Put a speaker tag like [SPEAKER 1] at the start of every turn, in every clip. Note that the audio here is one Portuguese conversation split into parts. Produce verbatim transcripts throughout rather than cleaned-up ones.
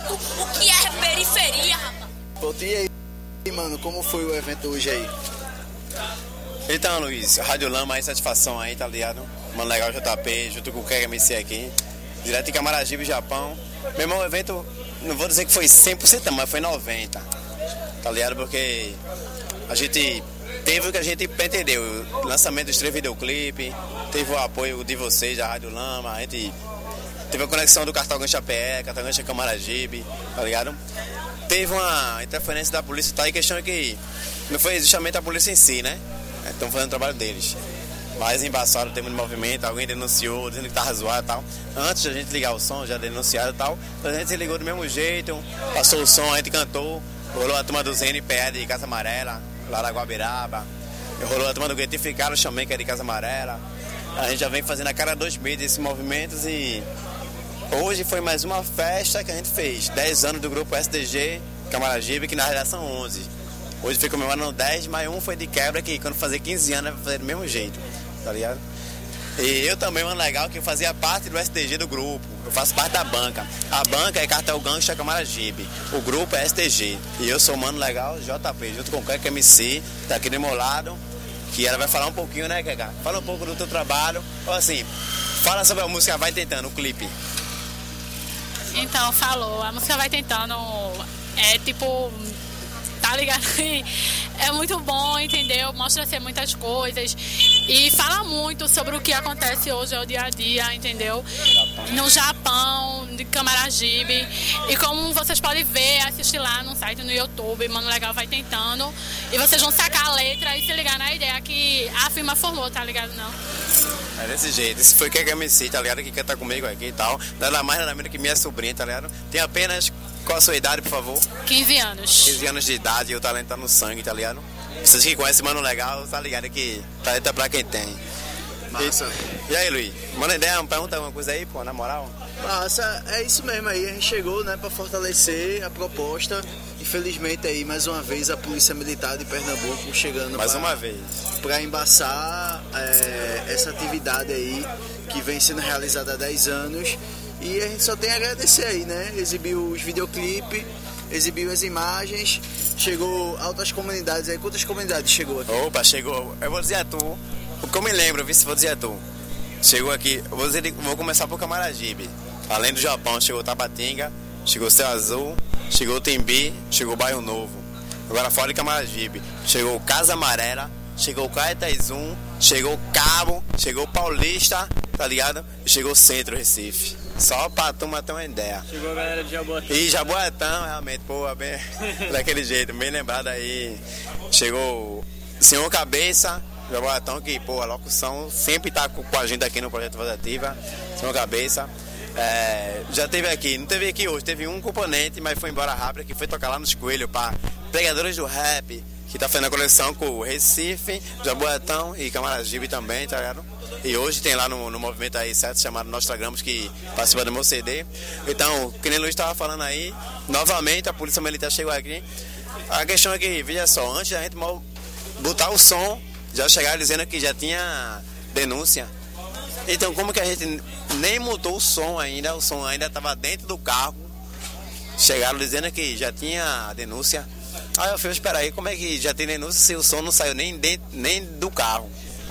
[SPEAKER 1] periférico. O que é periferia, rapaz?
[SPEAKER 2] Pô, e aí, mano, como foi o evento hoje aí?
[SPEAKER 3] Então, Luiz, Rádio Lama aí, satisfação aí, tá ligado? Mano Legal J P, junto com o K M C aqui, direto de Camaragibe, Japão. Meu irmão, o evento, não vou dizer que foi cem por cento, mas foi noventa por cento, tá ligado? Porque a gente teve o que a gente pretendeu, o lançamento dos três videoclipes, teve o apoio de vocês, da Rádio Lama, a gente teve a conexão do Cartão Gancha P E, Cartão Gancha Camaragibe, tá ligado? Teve uma interferência da polícia, tá? E questão é que não foi justamente a polícia em si, né? Estão fazendo o trabalho deles. Mas embaçaram o tempo de movimento, alguém denunciou, dizendo que estava zoado e tal. Antes da gente ligar o som, já denunciaram e tal. A gente se ligou do mesmo jeito, passou o som, a gente cantou. Rolou a turma do Z N P E de Casa Amarela, lá da Guabiraba. Rolou a turma do Gretificado também, que é de Casa Amarela. A gente já vem fazendo a cada dois meses esses movimentos e hoje foi mais uma festa que a gente fez. dez anos do grupo S D G Camaragibe, que na realidade são onze. Hoje foi comemorando dez, mas um foi de quebra, que quando fazer quinze anos vai fazer do mesmo jeito, tá ligado? E eu também, mano, legal, que eu fazia parte do S D G do grupo. Eu faço parte da banca. A banca é Cartel Gancha Camaragibe. O grupo é S D G. E eu sou Mano Legal J P, junto com o K M C, tá aqui do meu lado. Que ela vai falar um pouquinho, né, Keka? Fala um pouco do teu trabalho. Ou assim, fala sobre a música Vai Tentando, o clipe.
[SPEAKER 4] Então, falou. A música Vai Tentando é tipo... Tá ligado? É muito bom, entendeu? Mostra ser muitas coisas e fala muito sobre o que acontece hoje, é o dia a dia, entendeu? No Japão, de Camaragibe. E como vocês podem ver, assistir lá no site, no YouTube, Mano Legal Vai Tentando. E vocês vão sacar a letra e se ligar na ideia que a firma formou, tá ligado? Não?
[SPEAKER 3] É desse jeito. Esse foi o K M C, tá ligado? Que quer estar comigo aqui e tal. Nada mais, nada menos que minha sobrinha, tá ligado? Tem apenas... Qual a sua idade, por favor?
[SPEAKER 4] quinze anos.
[SPEAKER 3] quinze anos de idade e o talento tá no sangue, tá ligado? Vocês que conhecem Mano Legal, tá ligado que talento é pra quem tem.
[SPEAKER 2] Massa.
[SPEAKER 3] E, e aí, Luiz? Manda ideia, pergunta alguma coisa aí, pô, na moral?
[SPEAKER 2] Massa, é isso mesmo aí. A gente chegou, né, pra fortalecer a proposta. Infelizmente aí, mais uma vez, a Polícia Militar de Pernambuco chegando
[SPEAKER 3] Mais
[SPEAKER 2] pra,
[SPEAKER 3] uma vez.
[SPEAKER 2] pra embaçar é, essa atividade aí que vem sendo realizada há dez anos. E a gente só tem a agradecer aí, né? Exibiu os videoclipes, exibiu as imagens, chegou altas comunidades aí. Quantas comunidades chegou aqui?
[SPEAKER 3] Opa, chegou. Eu vou dizer a tu, o que eu me lembro, viu? Se vou dizer a tu. Chegou aqui, eu vou, dizer, vou começar por Camaragibe. Além do Japão, chegou Tabatinga, chegou Céu Azul, chegou Timbi, chegou Bairro Novo. Agora fora de Camaragibe, chegou Casa Amarela, chegou Caetazum, chegou Cabo, chegou Paulista, tá ligado? E chegou Centro Recife. Só pra turma ter uma ideia.
[SPEAKER 5] Chegou a galera de Jaboatão.
[SPEAKER 3] E Jaboatão, realmente, pô, bem, daquele jeito, bem lembrado aí. Chegou Senhor Cabeça, Jaboatão, que, pô, a locução sempre tá com a gente aqui no Projeto Voz Ativa. Senhor Cabeça. É, já teve aqui, não teve aqui hoje, teve um componente, mas foi embora rápido, que foi tocar lá nos Coelhos, pra Pregadores do Rap, que tá fazendo a coleção com o Recife, Jaboatão e Camaragibe também, tá ligado? E hoje tem lá no, no movimento aí, certo, chamado Nostradamus, que participa do meu C D. Então, que nem o Luiz estava falando aí, novamente a Polícia Militar chegou aqui. A questão é que, veja só, antes da gente botar o som, já chegaram dizendo que já tinha denúncia. Então, como que a gente nem mudou o som ainda, o som ainda estava dentro do carro, chegaram dizendo que já tinha denúncia. Aí eu falei, espera aí, como é que já tem denúncia se o som não saiu nem, dentro, nem do carro?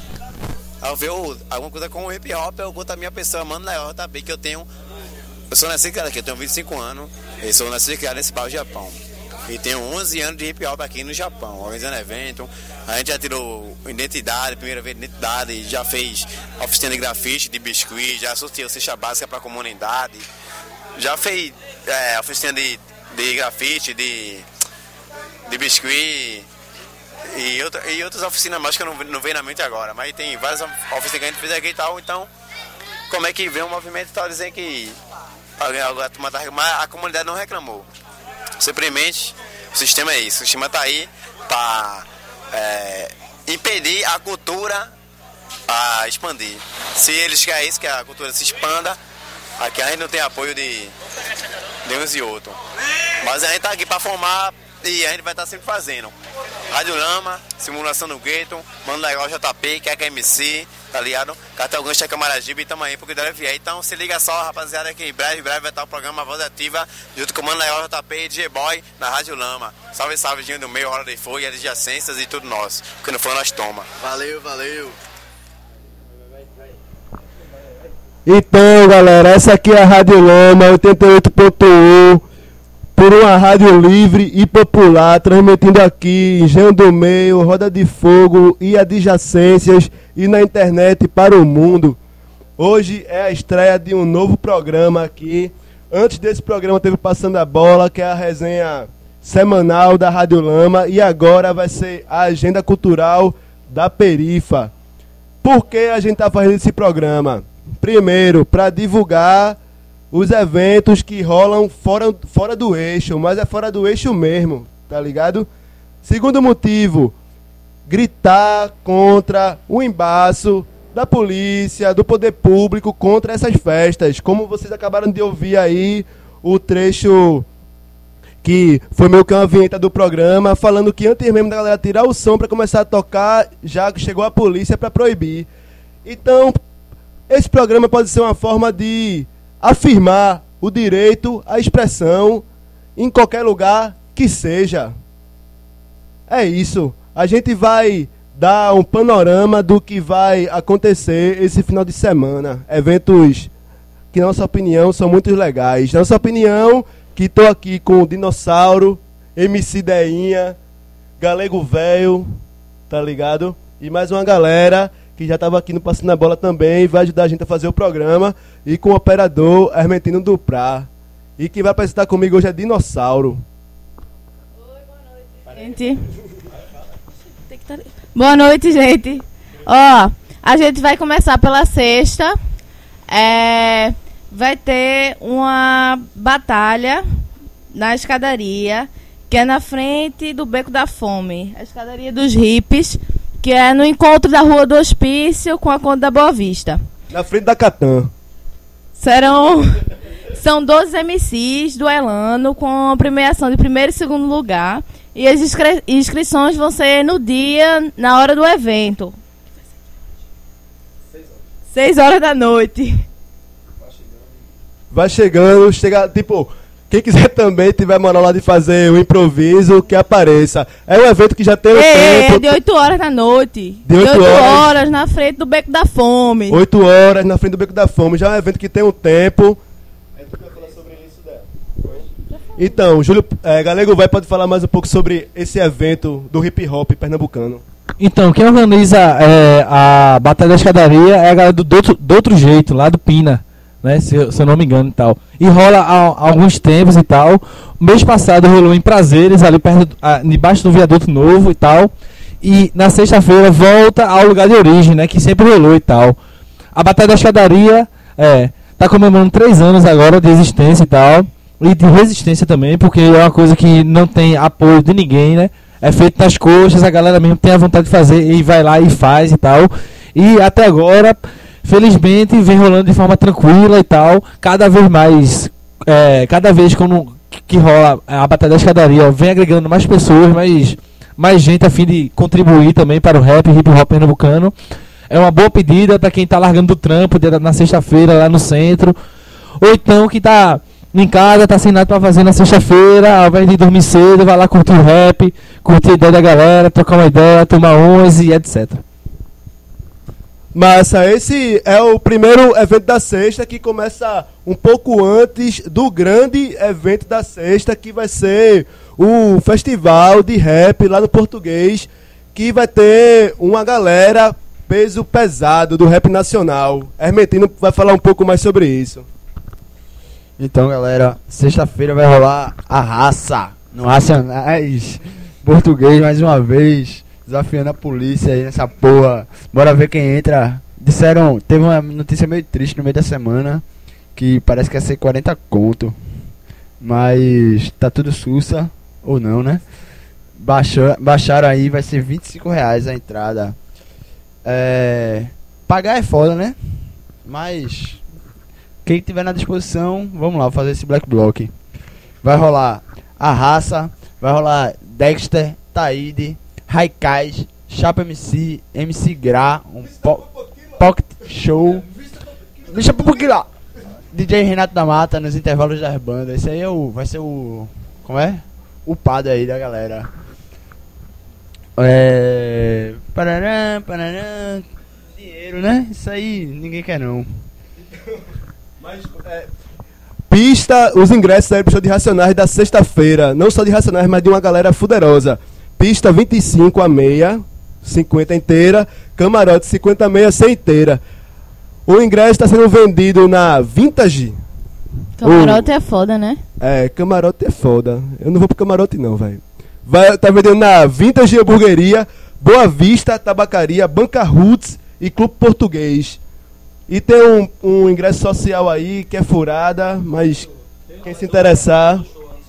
[SPEAKER 3] Aí eu vi alguma coisa com o hip hop, eu conto a minha pessoa, Mano Legal, tá bem que eu tenho... Eu sou nascido aqui, eu tenho vinte e cinco anos, eu sou nascido e criado nesse bairro do Japão. E tenho onze anos de hip hop aqui no Japão, organizando evento. A gente já tirou identidade, primeira vez identidade, já fez oficina de grafite, de biscuit, já sorteou cesta básica para a comunidade. Já fez é, oficina de, de grafite, de, de biscuit e, outra, e outras oficinas mais que eu não, não vejo na mente agora. Mas tem várias oficinas que a gente fez aqui e tal, então como é que vem o movimento e tal, dizendo que a, a comunidade não reclamou. Simplesmente, o sistema é isso. O sistema está aí para é, impedir a cultura a expandir. Se eles querem isso, que a cultura se expanda, aqui a gente não tem apoio de, de uns e outros. Mas a gente está aqui para formar e a gente vai estar tá sempre fazendo. Rádio Lama, Simulação do Gueto, Mano Legal J P, K M C, tá ligado? Cata o gancho é Camaragibe e tamo aí porque deve vier. Então se liga só, rapaziada, que em breve, breve vai estar o programa Voz Ativa, junto com o Mano Leal, J P e D J Boy, na Rádio Lama. Salve, salve, Dinho do Meio, Hora de Fogo e adjacências e tudo nosso. Porque não for, nós toma.
[SPEAKER 2] Valeu, valeu.
[SPEAKER 5] Então, galera, essa aqui é a Rádio Lama oitenta e oito ponto um, por uma rádio livre e popular, transmitindo aqui em Engenho do Meio, Roda de Fogo e adjacências e na internet para o mundo. Hoje é a estreia de um novo programa aqui. Antes desse programa teve Passando a Bola, que é a resenha semanal da Rádio Lama, e agora vai ser a agenda cultural da Perifa. Por que a gente está fazendo esse programa? Primeiro, para divulgar os eventos que rolam fora, fora do eixo, mas é fora do eixo mesmo, tá ligado? Segundo motivo, gritar contra o embaço da polícia, do poder público contra essas festas. Como vocês acabaram de ouvir aí o trecho que foi meio que uma vinheta do programa, falando que antes mesmo da galera tirar o som para começar a tocar, já chegou a polícia para proibir. Então, esse programa pode ser uma forma de afirmar o direito à expressão em qualquer lugar que seja. É isso. A gente vai dar um panorama do que vai acontecer esse final de semana. Eventos que, na nossa opinião, são muito legais. Na nossa opinião, que estou aqui com o Dinossauro, M C Deinha, Galego Velho, tá ligado? E mais uma galera que já estava aqui no Passando a Bola também, vai ajudar a gente a fazer o programa, e com o operador Hermentino Duprá. E quem vai apresentar comigo hoje é Dinossauro.
[SPEAKER 6] Oi, boa noite, gente. Boa noite, gente. Ó, a gente vai começar pela sexta. É, vai ter uma batalha na escadaria, que é na frente do Beco da Fome, a escadaria dos hippies, que é no encontro da Rua do Hospício com a Conta da Boa Vista.
[SPEAKER 5] Na frente da Catan.
[SPEAKER 6] Serão... São doze M Cs duelando com premiação de primeiro e segundo lugar. E as inscri- inscrições vão ser no dia, na hora do evento. Seis horas da noite.
[SPEAKER 5] Vai chegando, chega, tipo... Quem quiser também tiver moral lá de fazer o improviso, que apareça. É um evento que já tem um
[SPEAKER 6] é,
[SPEAKER 5] tempo.
[SPEAKER 6] É de oito horas da noite.
[SPEAKER 5] De oito horas.
[SPEAKER 6] horas na frente do Beco da Fome.
[SPEAKER 5] oito horas na frente do Beco da Fome. Já é um evento que tem um tempo. A gente vai falar sobre isso dela. Então, Júlio, é, Galego vai pode falar mais um pouco sobre esse evento do hip hop pernambucano.
[SPEAKER 7] Então, quem organiza é, a Batalha da Escadaria é a galera do, do, outro, do outro jeito, lá do Pina. Né, se, eu, se eu não me engano e tal. E rola há, há alguns tempos e tal. O mês passado rolou em Prazeres, ali perto, a, debaixo do viaduto novo e tal. E na sexta-feira volta ao lugar de origem, né? Que sempre rolou e tal. A Batalha da Escadaria é, tá comemorando três anos agora de existência e tal. E de resistência também, porque é uma coisa que não tem apoio de ninguém, né? É feito nas coxas, a galera mesmo tem a vontade de fazer e vai lá e faz e tal. E até agora... Felizmente vem rolando de forma tranquila e tal. Cada vez mais, é, cada vez quando, que rola a Batalha da Escadaria, vem agregando mais pessoas, mais, mais gente a fim de contribuir também para o rap, hip hop pernambucano. É uma boa pedida para quem está largando do trampo na sexta-feira lá no centro. Ou então que está em casa, tá sem nada para fazer na sexta-feira, ao invés de dormir cedo, vai lá curtir o rap, curtir a ideia da galera, trocar uma ideia, tomar onze e etcétera.
[SPEAKER 5] Massa, esse é o primeiro evento da sexta, que começa um pouco antes do grande evento da sexta, que vai ser o festival de rap lá no Português, que vai ter uma galera peso pesado do rap nacional. Hermentino vai falar um pouco mais sobre isso.
[SPEAKER 8] Então, galera, sexta-feira vai rolar a raça no Racionais Português mais uma vez. Desafiando a polícia aí nessa porra. Bora ver quem entra. Disseram, teve uma notícia meio triste no meio da semana, que parece que ia ser quarenta conto. Mas tá tudo sussa, ou não, né? Baixou, baixaram aí, vai ser vinte e cinco reais a entrada. É, pagar é foda, né? Mas quem tiver na disposição, vamos lá, vou fazer esse Black Block. Vai rolar a raça, vai rolar Dexter, Taíde, Raikais, Chapa M C, M C Gra, um po... Pocket Show. Deixa um pouquinho lá. D J Renato da Mata nos intervalos das bandas. Esse aí é o, vai ser o... Como é? O padre aí da galera. É... Parará, parará... Dinheiro, né? Isso aí ninguém quer não.
[SPEAKER 5] Mas, é, pista, os ingressos aí pro show de Racionais da sexta-feira. Não só de Racionais, mas de uma galera fuderosa. Pista vinte e cinco a meia, cinquenta inteira. Camarote cinquenta a meia, cem inteira. O ingresso está sendo vendido na Vintage.
[SPEAKER 6] Camarote o... é foda, né?
[SPEAKER 5] É, camarote é foda. Eu não vou pro camarote não, velho. Vai, tá vendendo na Vintage Hamburgueria, Boa Vista, Tabacaria, Banca Roots e Clube Português. E tem um, um ingresso social aí que é furada, mas quem se interessar...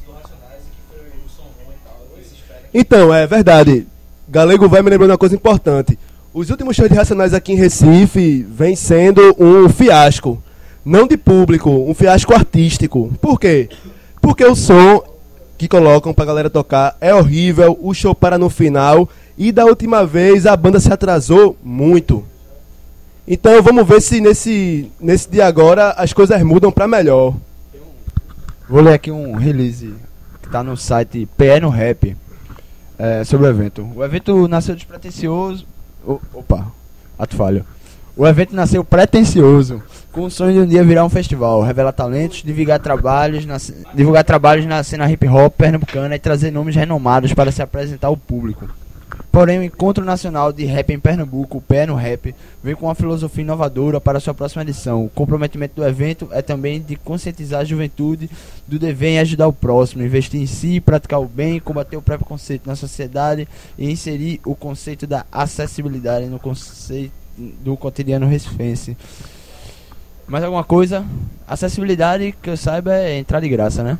[SPEAKER 5] Então, é verdade. Galego vai me lembrando uma coisa importante. Os últimos shows de Racionais aqui em Recife vem sendo um fiasco. Não de público, um fiasco artístico. Por quê? Porque o som que colocam pra galera tocar é horrível, o show para no final, e da última vez a banda se atrasou muito. Então vamos ver se nesse, nesse dia agora as coisas mudam pra melhor.
[SPEAKER 8] Vou ler aqui um release que tá no site P E no Rap, é, sobre o evento. O evento nasceu despretensioso. O, opa, ato falho. O evento nasceu pretensioso, com o sonho de um dia virar um festival, revelar talentos, divulgar trabalhos na, divulgar trabalhos na cena hip hop pernambucana e trazer nomes renomados para se apresentar ao público. Porém, o Encontro Nacional de Rap em Pernambuco, o P E no Rap, vem com uma filosofia inovadora para sua próxima edição. O comprometimento do evento é também de conscientizar a juventude do dever em ajudar o próximo, investir em si, praticar o bem, combater o preconceito na sociedade e inserir o conceito da acessibilidade no conceito do cotidiano recifense. Mais alguma coisa? Acessibilidade, que eu saiba, é entrar de graça, né?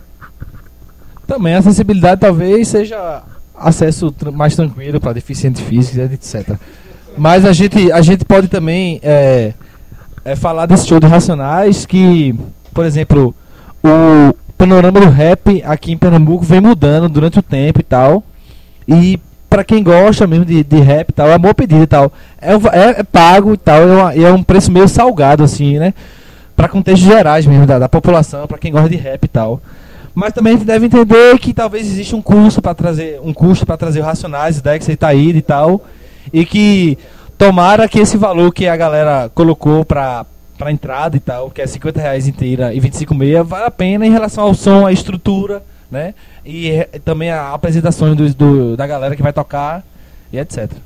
[SPEAKER 7] Também a acessibilidade talvez seja acesso tr- mais tranquilo para deficientes físicos, etcétera. Mas a gente, a gente pode também é, é, falar desse show de Racionais que, por exemplo, o panorama do rap aqui em Pernambuco vem mudando durante o tempo e tal. E pra quem gosta mesmo de, de rap e tal, é uma boa pedida e tal. É, é, é pago e tal, é, uma, é um preço meio salgado, assim, né? Pra contextos gerais mesmo da, da população, pra quem gosta de rap e tal. Mas também a gente deve entender que talvez existe um custo para trazer, um custo para trazer o Racionais, Dex e Itaíra e tal. E que tomara que esse valor que a galera colocou pra, pra entrada e tal, que é cinquenta reais inteira e vinte e cinco meia, vale a pena em relação ao som, à estrutura, né? E é, também a apresentação do, do, da galera que vai tocar e etcétera.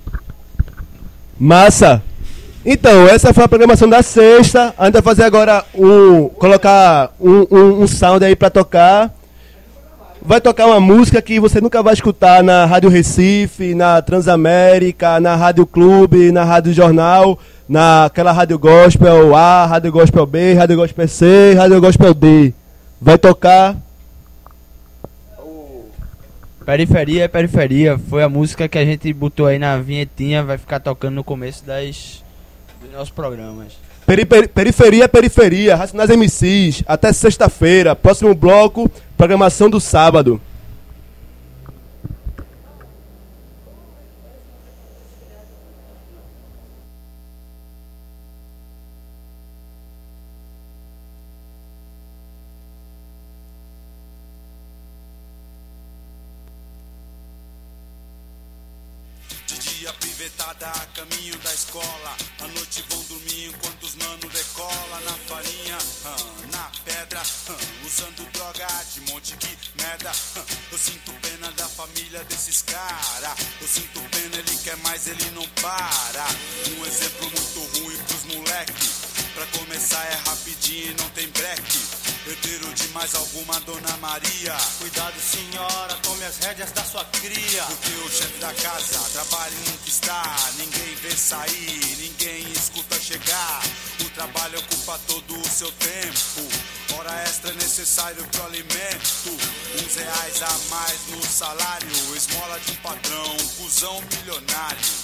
[SPEAKER 5] Massa! Então, essa foi a programação da sexta. A gente vai fazer agora um. Colocar um, um, um sound aí pra tocar. Vai tocar uma música que você nunca vai escutar na Rádio Recife, na Transamérica, na Rádio Clube, na Rádio Jornal, naquela Rádio Gospel A, Rádio Gospel B, Rádio Gospel C, Rádio Gospel D. Vai tocar.
[SPEAKER 8] Periferia é Periferia. Foi a música que a gente botou aí na vinhetinha. Vai ficar tocando no começo das, dos nossos programas.
[SPEAKER 5] Peri, peri, periferia é Periferia. Racionais M Cs. Até sexta-feira. Próximo bloco. Programação do sábado.
[SPEAKER 9] Caminho da escola, à noite vão dormir enquanto os mano decola na farinha, hum, na pedra, hum, usando droga de monte que merda. Hum, eu sinto pena da família desses cara. Eu sinto pena, ele quer mais, ele não para. Um exemplo muito ruim pros moleque. Pra começar é rapidinho e não tem breque. Herdeiro de mais alguma Dona Maria. Cuidado senhora, tome as rédeas da sua cria. Porque o chefe da casa trabalha e nunca está. Ninguém vê sair, ninguém escuta chegar. O trabalho ocupa todo o seu tempo. Hora extra é necessário pro alimento. Uns reais a mais no salário. Esmola de um patrão, um cuzão milionário.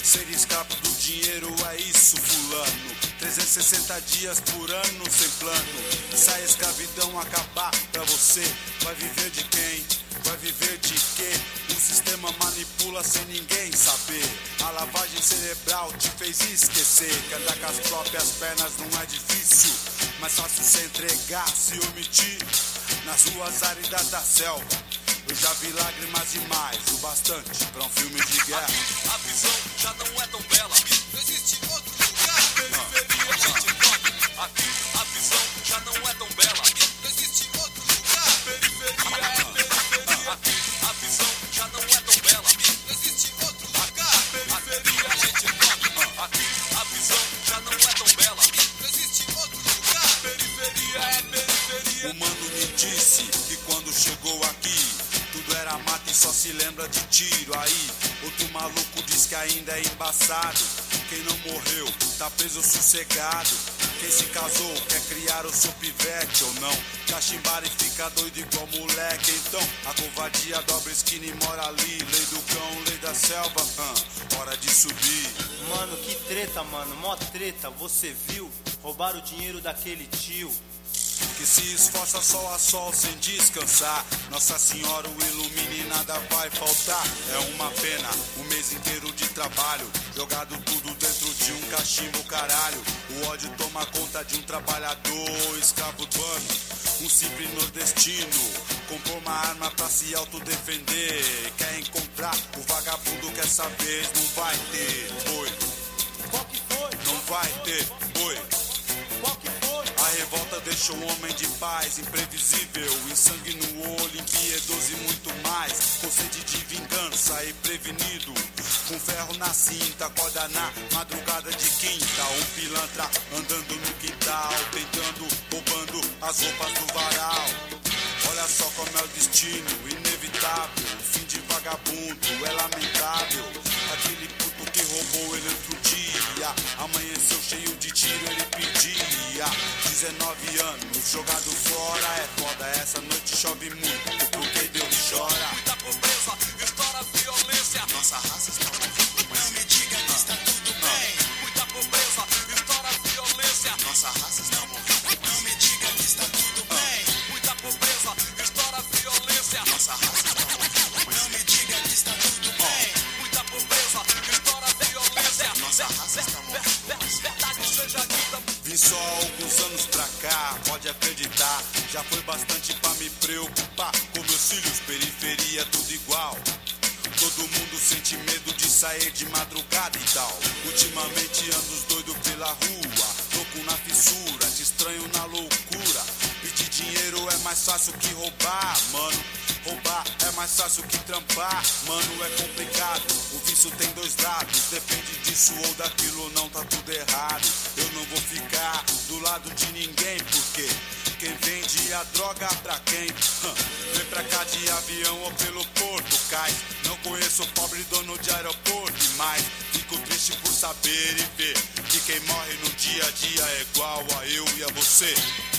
[SPEAKER 9] Ser escravo do dinheiro é isso, fulano. trezentos e sessenta dias por ano sem plano. Se a escravidão acabar pra você, vai viver de quem? Vai viver de quê? O sistema manipula sem ninguém saber. A lavagem cerebral te fez esquecer que andar com as próprias pernas não é difícil. Mais fácil se entregar, se omitir nas ruas áridas da selva. Eu já vi lágrimas demais, o bastante pra um filme de guerra.
[SPEAKER 10] A, a visão já não é tão bela. Não existe outro lugar. Periferia, a gente toca. A, a visão já não é tão bela. Não existe outro lugar. Periferia é periferia. A, a visão já não é tão bela. Não existe outro lugar. Periferia, a gente toca. A, a visão já não é tão bela. Não existe outro lugar. Periferia é periferia.
[SPEAKER 9] O mano me disse que quando chegou aqui tudo era mato e só se lembra de tiro. Aí, outro maluco diz que ainda é embaçado. Quem não morreu, tá preso sossegado. Quem se casou, quer criar o seu pivete ou não. Cachimbar e fica doido igual moleque. Então, a covardia dobra esquina e mora ali. Lei do cão, lei da selva, hum, hora de subir.
[SPEAKER 11] Mano, que treta, mano, mó treta. Você viu? Roubaram o dinheiro daquele tio
[SPEAKER 9] que se esforça sol a sol sem descansar. Nossa Senhora o ilumine e nada vai faltar. É uma pena, um mês inteiro de trabalho, jogado tudo dentro de um cachimbo, caralho. O ódio toma conta de um trabalhador escravo urbano, um simples nordestino. Comprou uma arma pra se autodefender. Quer encontrar o vagabundo, quer saber, não vai ter boi.
[SPEAKER 11] Qual que foi?
[SPEAKER 9] Não vai ter boi.
[SPEAKER 11] Qual que foi?
[SPEAKER 9] A revolta deixou um homem de paz, imprevisível, em sangue no olho, impiedoso e muito mais. Com sede de vingança e prevenido, com ferro na cinta, acorda na madrugada de quinta. Um pilantra andando no quintal, tentando, roubando as roupas do varal. Olha só como é o destino, inevitável. O fim de vagabundo é lamentável. Aquele puto que roubou ele outro dia, amanheceu cheio de tiro, ele pedia. dezenove anos, jogado fora, é foda. Essa noite chove muito, porque Deus chora.
[SPEAKER 10] Muita pobreza, estoura violência.
[SPEAKER 9] Nossa raça está morrendo.
[SPEAKER 10] Não me diga que está tudo bem. Muita pobreza, estoura violência.
[SPEAKER 9] Nossa raça está morrendo.
[SPEAKER 10] Não me diga que está tudo bem. Muita pobreza, estoura violência.
[SPEAKER 9] Nossa raça está morrendo.
[SPEAKER 10] Não me diga que está tudo bem. Muita pobreza, estoura violência.
[SPEAKER 9] Nossa raça está morrendo.
[SPEAKER 10] Verdade seja dita.
[SPEAKER 9] Vim só há alguns anos pra cá, pode acreditar. Já foi bastante pra me preocupar com meus filhos, periferia tudo igual. Todo mundo sente medo de sair de madrugada e tal. Ultimamente ando doido pela rua, louco na fissura, te estranho na loucura. Pedir dinheiro é mais fácil que roubar, mano. Roubar é mais fácil que trampar, mano, é complicado. O vício tem dois lados, depende disso ou daquilo, não tá tudo errado. Eu não vou ficar do lado de ninguém, porque quem vende a droga pra quem? Hum, vem pra cá de avião ou pelo porto, cai. Não conheço o pobre dono de aeroporto, mas fico triste por saber e ver que quem morre no dia a dia é igual a eu e a você.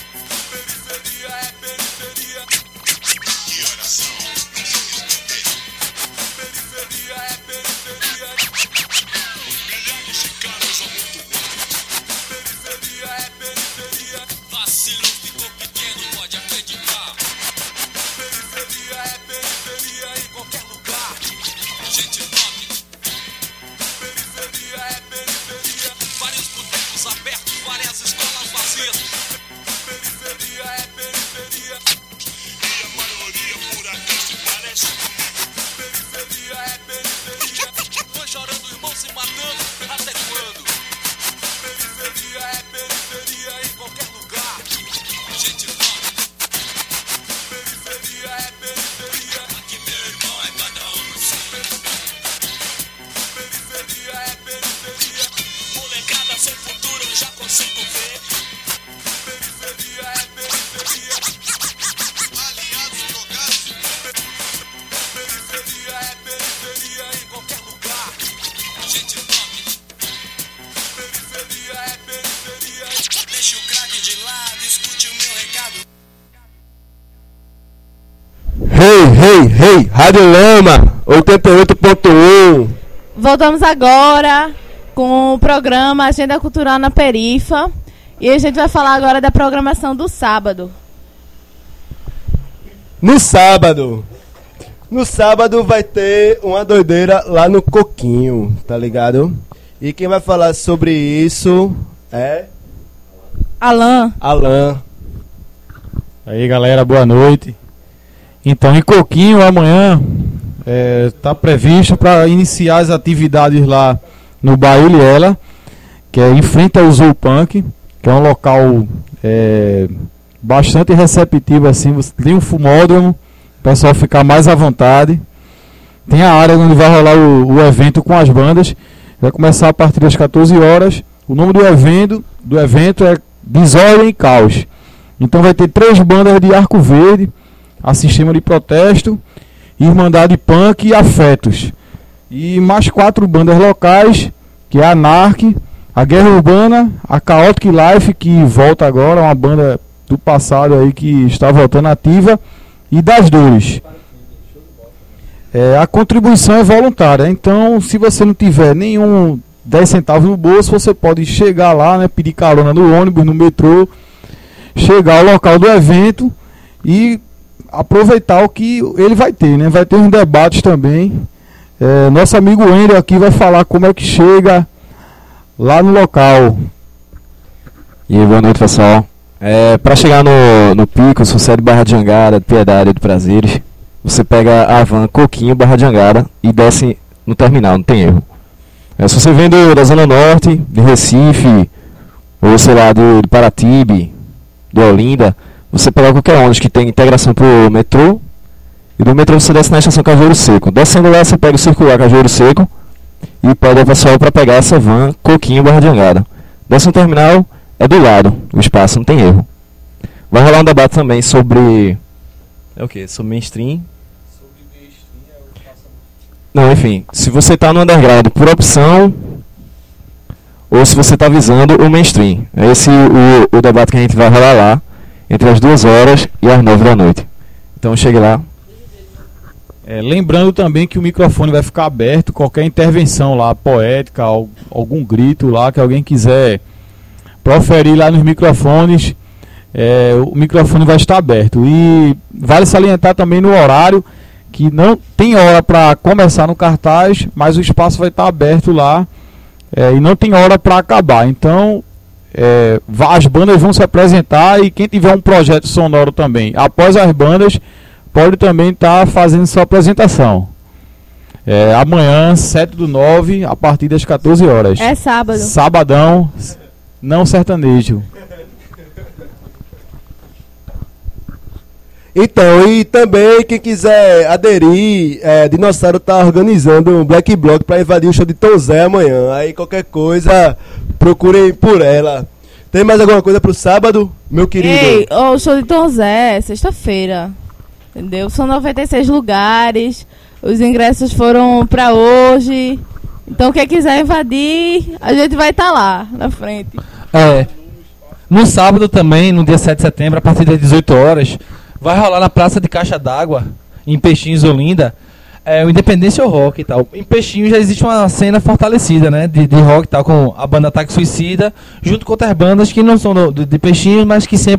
[SPEAKER 10] Periferia é periferia.
[SPEAKER 9] Que oração, não vou responder.
[SPEAKER 10] Periferia é periferia.
[SPEAKER 9] Milhares de caras são muito bons.
[SPEAKER 10] Periferia é periferia. Vacilo ficou pequeno, pode acreditar. Periferia é periferia em qualquer lugar. Gente top. Periferia é periferia. Vários botecos abertos, várias escolas vazias. Periferia é periferia.
[SPEAKER 9] E a maioria por aqui se parece comigo.
[SPEAKER 10] Periferia é periferia. Mãe chorando, irmão se matando, até quando? Periferia é periferia em qualquer lugar. Gente top. Periferia é periferia.
[SPEAKER 9] Aqui meu irmão é cada um no seu.
[SPEAKER 10] Periferia é periferia.
[SPEAKER 9] Molecada sem futuro eu já consigo ver.
[SPEAKER 10] Periferia é periferia.
[SPEAKER 9] Aliados drogados.
[SPEAKER 10] Periferia é periferia em qualquer lugar. Gente top. Periferia é periferia.
[SPEAKER 9] Deixa o crack de lado, escute o meu recado.
[SPEAKER 5] Hey, hey, hey, Rádio Lama, oitenta e oito ponto um.
[SPEAKER 6] voltamos agora com o programa Agenda Cultural na Perifa. E a gente vai falar agora da programação do sábado.
[SPEAKER 5] No sábado, no sábado vai ter uma doideira lá no Coquinho, tá ligado? E quem vai falar sobre isso é...
[SPEAKER 6] Alan.
[SPEAKER 5] Alan.
[SPEAKER 7] Aí galera, boa noite. Então em Coquinho amanhã está previsto para iniciar as atividades lá no Baile Ela, que é em frente ao Zoo Punk, que é um local é, bastante receptivo assim. Você tem um fumódromo, o pessoal ficar mais à vontade. Tem a área onde vai rolar o, o evento com as bandas. Vai começar a partir das quatorze horas. O nome do evento, do evento é Desordem e Caos. Então vai ter três bandas de Arco Verde, a Sistema de Protesto, Irmandade Punk e Afetos. E mais quatro bandas locais, que é a Anarque, a Guerra Urbana, a Chaotic Life, que volta agora, uma banda do passado aí que está voltando ativa, e Das Dores. É, a contribuição é voluntária, então se você não tiver nenhum dez centavos no bolso, você pode chegar lá, né, pedir carona no ônibus, no metrô, chegar ao local do evento e aproveitar o que ele vai ter, né? Vai ter uns debates também. É, nosso amigo Wendel aqui vai falar como é que chega lá no local.
[SPEAKER 12] E aí, boa noite, pessoal. É, para chegar no, no pico, se você é de Barra de Jangada, de Piedade, de Prazeres, você pega a van Coquinho, Barra de Jangada e desce no terminal, não tem erro. É, se você vem do, da Zona Norte, de Recife, ou sei lá, do, do Paratibe, de Olinda, você pega qualquer ônibus que tem integração pro metrô, e do metrô você desce na estação Cajueiro Seco. Descendo lá, você pega o circular Cajueiro Seco e pede ao pessoal para pegar essa van Coquinho, Barra de Jangada. Desce no terminal, é do lado, o espaço, não tem erro. Vai rolar um debate também sobre... É o que? Sobre mainstream? Não, enfim, se você está no underground por opção ou se você está visando o mainstream. É esse o, o debate que a gente vai rolar lá entre as duas horas e as nove da noite. Então chegue lá.
[SPEAKER 7] É, lembrando também que o microfone vai ficar aberto, qualquer intervenção lá, poética, algum grito lá que alguém quiser proferir lá nos microfones, é, o microfone vai estar aberto. E vale salientar também no horário, que não tem hora para começar no cartaz, mas o espaço vai estar aberto lá, é, e não tem hora para acabar. Então é, as bandas vão se apresentar e quem tiver um projeto sonoro também após as bandas pode também estar tá fazendo sua apresentação. É, amanhã, sete do nove, a partir das quatorze horas.
[SPEAKER 6] É sábado.
[SPEAKER 7] Sabadão, não sertanejo.
[SPEAKER 5] Então, e também quem quiser aderir, é, Dinossauro tá organizando um Black Block para invadir o show de Tom Zé amanhã. Aí qualquer coisa, procurem por ela. Tem mais alguma coisa pro sábado, meu querido?
[SPEAKER 6] Ei, oh, o show de Tom Zé, sexta-feira. Entendeu? São noventa e seis lugares. Os ingressos foram pra hoje. Então quem quiser invadir, a gente vai estar tá lá, na frente.
[SPEAKER 7] É. No sábado também, no dia sete de setembro, a partir das dezoito horas, vai rolar na Praça de Caixa d'Água, em Peixinhos, Olinda, é, o Independência Rock e tal. Em Peixinhos já existe uma cena fortalecida, né, de, de rock e tal, com a banda Ataque Suicida, junto com outras bandas que não são do, de Peixinhos, mas que sempre